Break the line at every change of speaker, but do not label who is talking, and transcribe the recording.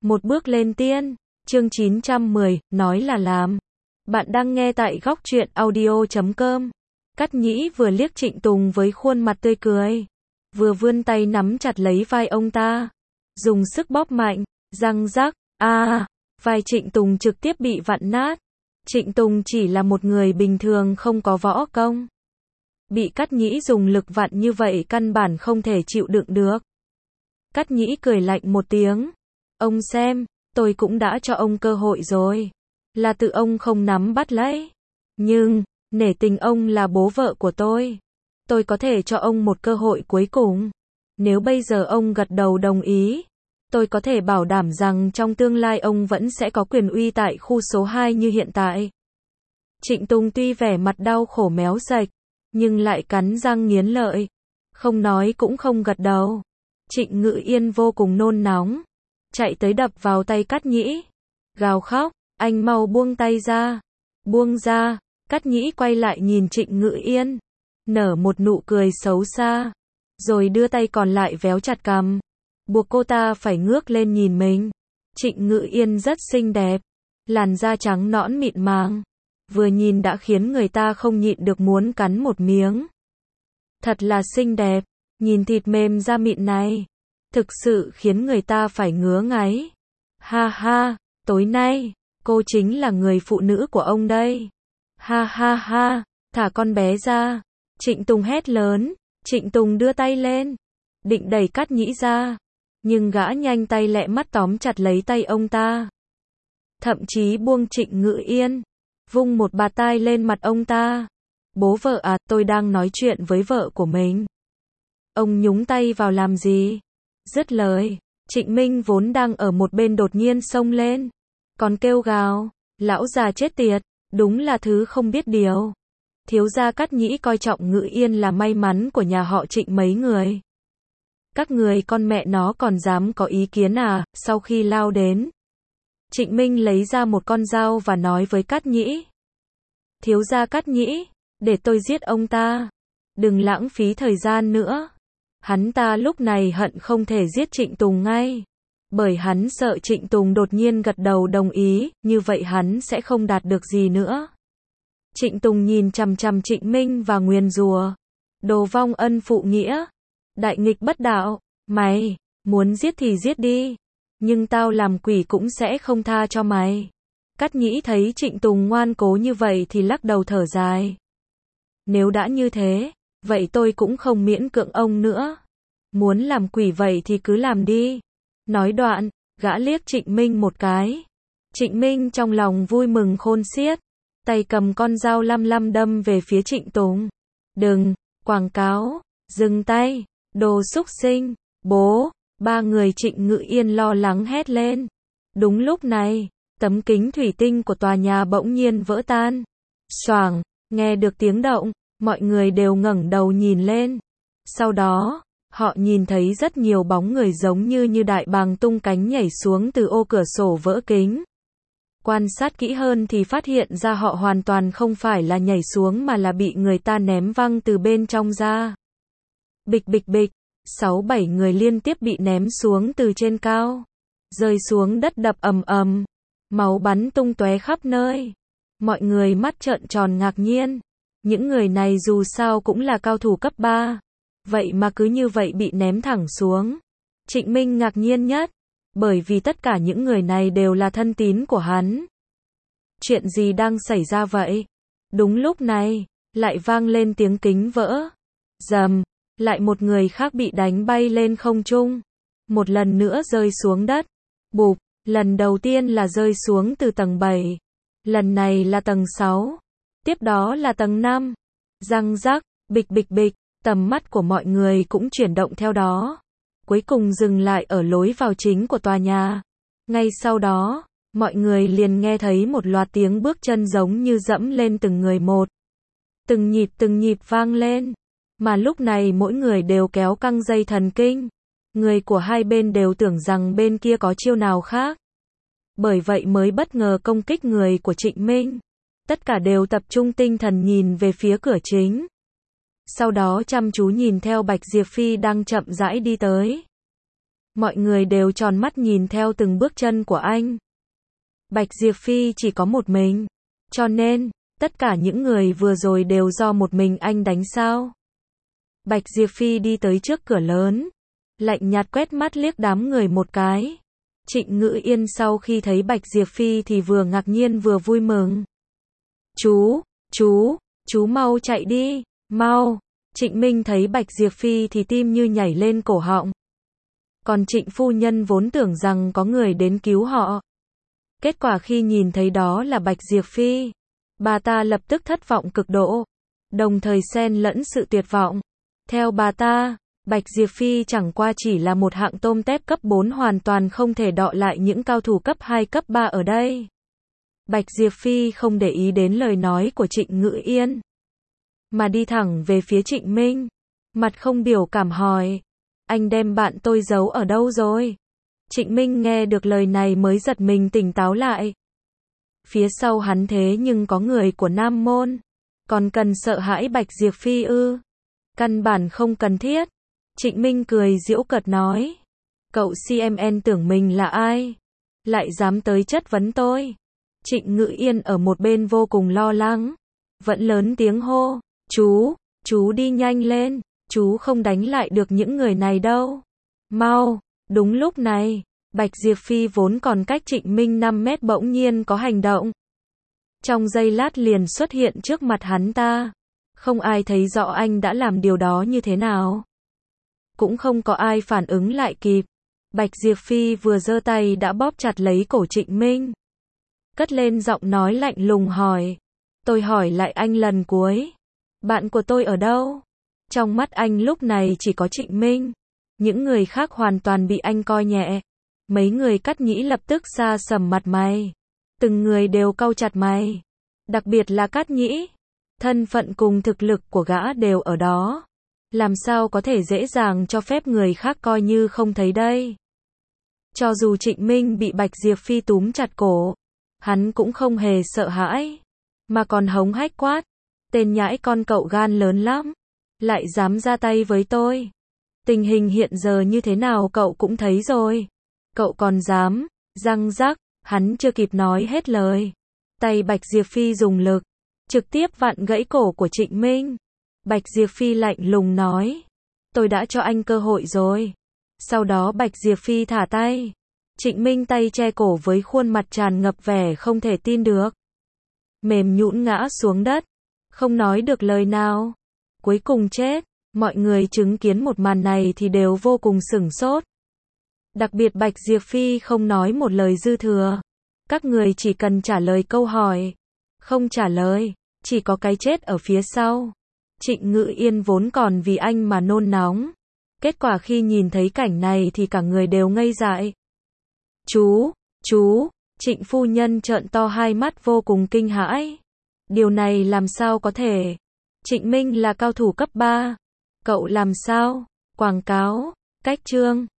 Một bước lên tiên, chương 910, nói là làm. Bạn đang nghe tại góc truyện audio.com. Cát Nhĩ vừa liếc Trịnh Tùng với khuôn mặt tươi cười, vừa vươn tay nắm chặt lấy vai ông ta, dùng sức bóp mạnh, răng rắc, vai Trịnh Tùng trực tiếp bị vặn nát. Trịnh Tùng chỉ là một người bình thường không có võ công. Bị Cát Nhĩ dùng lực vặn như vậy căn bản không thể chịu đựng được. Cát Nhĩ cười lạnh một tiếng. Ông xem, tôi cũng đã cho ông cơ hội rồi. Là tự ông không nắm bắt lấy. Nhưng, nể tình ông là bố vợ của tôi có thể cho ông một cơ hội cuối cùng. Nếu bây giờ ông gật đầu đồng ý, tôi có thể bảo đảm rằng trong tương lai ông vẫn sẽ có quyền uy tại khu số 2 như hiện tại. Trịnh Tùng tuy vẻ mặt đau khổ méo sạch, nhưng lại cắn răng nghiến lợi. Không nói cũng không gật đầu. Trịnh Ngự Yên vô cùng nôn nóng, chạy tới đập vào tay Cát Nhĩ, gào khóc, anh mau buông tay ra. Buông ra. Cát Nhĩ quay lại nhìn Trịnh Ngự Yên, nở một nụ cười xấu xa, rồi đưa tay còn lại véo chặt cằm, buộc cô ta phải ngước lên nhìn mình. Trịnh Ngự Yên rất xinh đẹp, làn da trắng nõn mịn màng, vừa nhìn đã khiến người ta không nhịn được muốn cắn một miếng. Thật là xinh đẹp, nhìn thịt mềm da mịn này, thực sự khiến người ta phải ngứa ngáy. Ha ha, tối nay, cô chính là người phụ nữ của ông đây. Ha ha ha, thả con bé ra. Trịnh Tùng hét lớn. Trịnh Tùng đưa tay lên, định đẩy Cát Nhĩ ra, nhưng gã nhanh tay lẹ mắt tóm chặt lấy tay ông ta. Thậm chí buông Trịnh Ngự Yên, vung một bạt tai lên mặt ông ta. Bố vợ à, tôi đang nói chuyện với vợ của mình. Ông nhúng tay vào làm gì? Dứt lời, Trịnh Minh vốn đang ở một bên đột nhiên xông lên, còn kêu gào, lão già chết tiệt, đúng là thứ không biết điều. Thiếu gia Cát Nhĩ coi trọng Ngự Yên là may mắn của nhà họ Trịnh mấy người. Các người con mẹ nó còn dám có ý kiến à? Sau khi lao đến, Trịnh Minh lấy ra một con dao và nói với Cát Nhĩ. Thiếu gia Cát Nhĩ, để tôi giết ông ta. Đừng lãng phí thời gian nữa. Hắn ta lúc này hận không thể giết Trịnh Tùng ngay, bởi hắn sợ Trịnh Tùng đột nhiên gật đầu đồng ý, như vậy hắn sẽ không đạt được gì nữa. Trịnh Tùng nhìn chằm chằm Trịnh Minh và nguyền rủa. Đồ vong ân phụ nghĩa, đại nghịch bất đạo, mày, muốn giết thì giết đi, nhưng tao làm quỷ cũng sẽ không tha cho mày. Cát Nhĩ thấy Trịnh Tùng ngoan cố như vậy thì lắc đầu thở dài. Nếu đã như thế, vậy tôi cũng không miễn cưỡng ông nữa. Muốn làm quỷ vậy thì cứ làm đi. Nói đoạn, gã liếc Trịnh Minh một cái. Trịnh Minh trong lòng vui mừng khôn xiết, tay cầm con dao lăm đâm về phía Trịnh Tùng. Đừng, quảng cáo, dừng tay, đồ xúc sinh, bố. Ba người Trịnh Ngự Yên lo lắng hét lên. Đúng lúc này, tấm kính thủy tinh của tòa nhà bỗng nhiên vỡ tan. Xoảng, nghe được tiếng động, mọi người đều ngẩng đầu nhìn lên. Sau đó, họ nhìn thấy rất nhiều bóng người giống như đại bàng tung cánh nhảy xuống từ ô cửa sổ vỡ kính. Quan sát kỹ hơn thì phát hiện ra họ hoàn toàn không phải là nhảy xuống mà là bị người ta ném văng từ bên trong ra. Bịch bịch bịch, 6-7 người liên tiếp bị ném xuống từ trên cao, rơi xuống đất đập ầm ầm, máu bắn tung tóe khắp nơi. Mọi người mắt trợn tròn ngạc nhiên. Những người này dù sao cũng là cao thủ cấp 3, vậy mà cứ như vậy bị ném thẳng xuống. Trịnh Minh ngạc nhiên nhất, bởi vì tất cả những người này đều là thân tín của hắn. Chuyện gì đang xảy ra vậy? Đúng lúc này, lại vang lên tiếng kính vỡ. Rầm, lại một người khác bị đánh bay lên không trung. Một lần nữa rơi xuống đất. Bụp, lần đầu tiên là rơi xuống từ tầng 7. Lần này là tầng 6. Tiếp đó là tầng 5. Răng rắc, bịch bịch bịch, tầm mắt của mọi người cũng chuyển động theo đó. Cuối cùng dừng lại ở lối vào chính của tòa nhà. Ngay sau đó, mọi người liền nghe thấy một loạt tiếng bước chân giống như dẫm lên từng người một. Từng nhịp vang lên. Mà lúc này mỗi người đều kéo căng dây thần kinh. Người của hai bên đều tưởng rằng bên kia có chiêu nào khác. Bởi vậy mới bất ngờ công kích người của Trịnh Minh. Tất cả đều tập trung tinh thần nhìn về phía cửa chính. Sau đó chăm chú nhìn theo Bạch Diệp Phi đang chậm rãi đi tới. Mọi người đều tròn mắt nhìn theo từng bước chân của anh. Bạch Diệp Phi chỉ có một mình. Cho nên, tất cả những người vừa rồi đều do một mình anh đánh sao? Bạch Diệp Phi đi tới trước cửa lớn. Lạnh nhạt quét mắt liếc đám người một cái. Trịnh Ngữ Yên sau khi thấy Bạch Diệp Phi thì vừa ngạc nhiên vừa vui mừng. Chú mau chạy đi, mau. Trịnh Minh thấy Bạch Diệp Phi thì tim như nhảy lên cổ họng. Còn Trịnh phu nhân vốn tưởng rằng có người đến cứu họ. Kết quả khi nhìn thấy đó là Bạch Diệp Phi, bà ta lập tức thất vọng cực độ, đồng thời xen lẫn sự tuyệt vọng. Theo bà ta, Bạch Diệp Phi chẳng qua chỉ là một hạng tôm tép cấp 4 hoàn toàn không thể đọ lại những cao thủ cấp 2 cấp 3 ở đây. Bạch Diệp Phi không để ý đến lời nói của Trịnh Ngữ Yên, mà đi thẳng về phía Trịnh Minh, mặt không biểu cảm hỏi, anh đem bạn tôi giấu ở đâu rồi? Trịnh Minh nghe được lời này mới giật mình tỉnh táo lại. Phía sau hắn thế nhưng có người của Nam Môn, còn cần sợ hãi Bạch Diệp Phi ư? Căn bản không cần thiết. Trịnh Minh cười giễu cợt nói, cậu CMN tưởng mình là ai? Lại dám tới chất vấn tôi. Trịnh Ngữ Yên ở một bên vô cùng lo lắng, vẫn lớn tiếng hô, chú đi nhanh lên, chú không đánh lại được những người này đâu. Mau. Đúng lúc này, Bạch Diệp Phi vốn còn cách Trịnh Minh 5 mét bỗng nhiên có hành động. Trong giây lát liền xuất hiện trước mặt hắn ta. Không ai thấy rõ anh đã làm điều đó như thế nào. Cũng không có ai phản ứng lại kịp. Bạch Diệp Phi vừa giơ tay đã bóp chặt lấy cổ Trịnh Minh. Cất lên giọng nói lạnh lùng hỏi. Tôi hỏi lại anh lần cuối. Bạn của tôi ở đâu? Trong mắt anh lúc này chỉ có Trịnh Minh. Những người khác hoàn toàn bị anh coi nhẹ. Mấy người Cát Nhĩ lập tức sa sầm mặt mày. Từng người đều cau chặt mày. Đặc biệt là Cát Nhĩ. Thân phận cùng thực lực của gã đều ở đó. Làm sao có thể dễ dàng cho phép người khác coi như không thấy đây. Cho dù Trịnh Minh bị Bạch Diệp Phi túm chặt cổ, hắn cũng không hề sợ hãi, mà còn hống hách quát. Tên nhãi con cậu gan lớn lắm. Lại dám ra tay với tôi. Tình hình hiện giờ như thế nào cậu cũng thấy rồi. Cậu còn dám, răng rắc, hắn chưa kịp nói hết lời. Tay Bạch Diệp Phi dùng lực, trực tiếp vặn gãy cổ của Trịnh Minh. Bạch Diệp Phi lạnh lùng nói, tôi đã cho anh cơ hội rồi. Sau đó Bạch Diệp Phi thả tay. Trịnh Minh tay che cổ với khuôn mặt tràn ngập vẻ không thể tin được. Mềm nhũn ngã xuống đất, không nói được lời nào. Cuối cùng chết. Mọi người chứng kiến một màn này thì đều vô cùng sửng sốt. Đặc biệt Bạch Diệp Phi không nói một lời dư thừa. Các người chỉ cần trả lời câu hỏi. Không trả lời, chỉ có cái chết ở phía sau. Trịnh Ngữ Yên vốn còn vì anh mà nôn nóng. Kết quả khi nhìn thấy cảnh này thì cả người đều ngây dại. Chú, Trịnh phu nhân trợn to hai mắt vô cùng kinh hãi. Điều này làm sao có thể? Trịnh Minh là cao thủ cấp 3. Cậu làm sao? Quảng cáo, cách chương.